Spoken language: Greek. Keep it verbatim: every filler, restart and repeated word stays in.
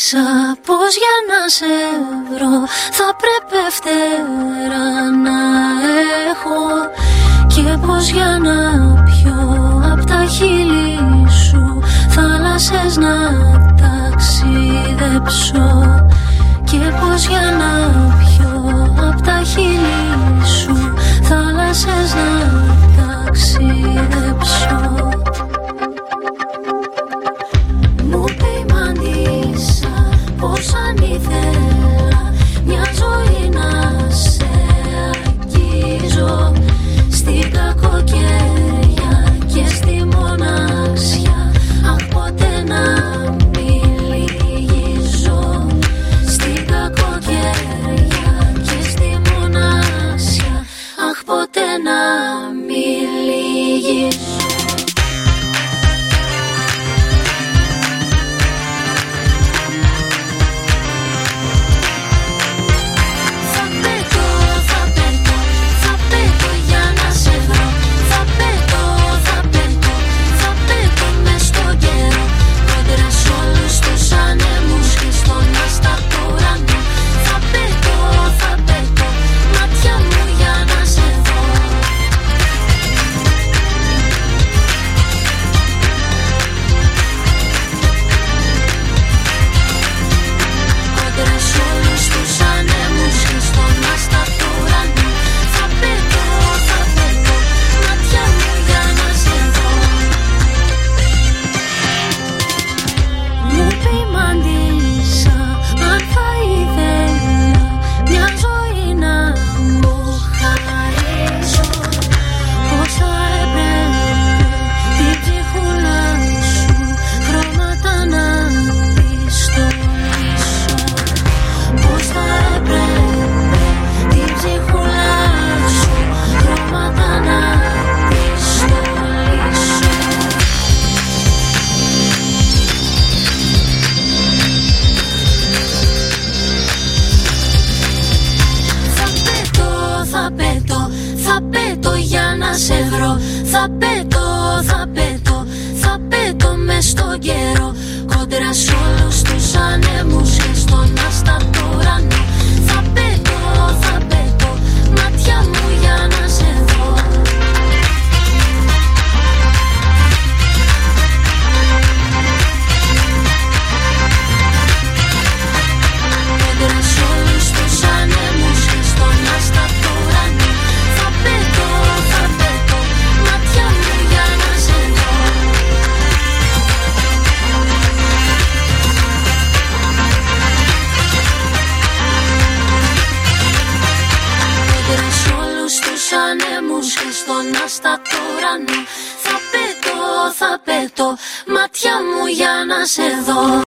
μάντησα πως για να σε βρω θα πρέπει φτερά να έχω, και πως για να πιω απ' τα χείλη σου θάλασσες να ταξιδέψω, και πως για να πιω απ' τα χείλη σου θάλασσες να ταξιδέψω. Μου πει η μάντησα πως αν ήθελα μια ζωή να σε αγγίζω, στην κακοκαιρία και στη μοναξιά, αχ ποτέ να μην λυγίζω, στην κακοκαιρία και στη μοναξιά, αχ ποτέ να μην λυγίζω. Θα πέτω, θα πέτω, θα πέτω μες στον καιρό, κόντρα σ' όλους τους ανέμους και στον άστατο ουρανό. Θα πέτω, θα πέτω, μάτια μου για να σε δω. Κόντρα σ' όλους τους ανέμους και στον άστατο ουρανό. Θα πέτω, θα πέτω, μάτια μου για να σε δω. Κόντρα σ' όλους τους ανέμους και στον άστατο ουρανό. Θα πέτω, θα πέτω, μάτια μου για να σε δω.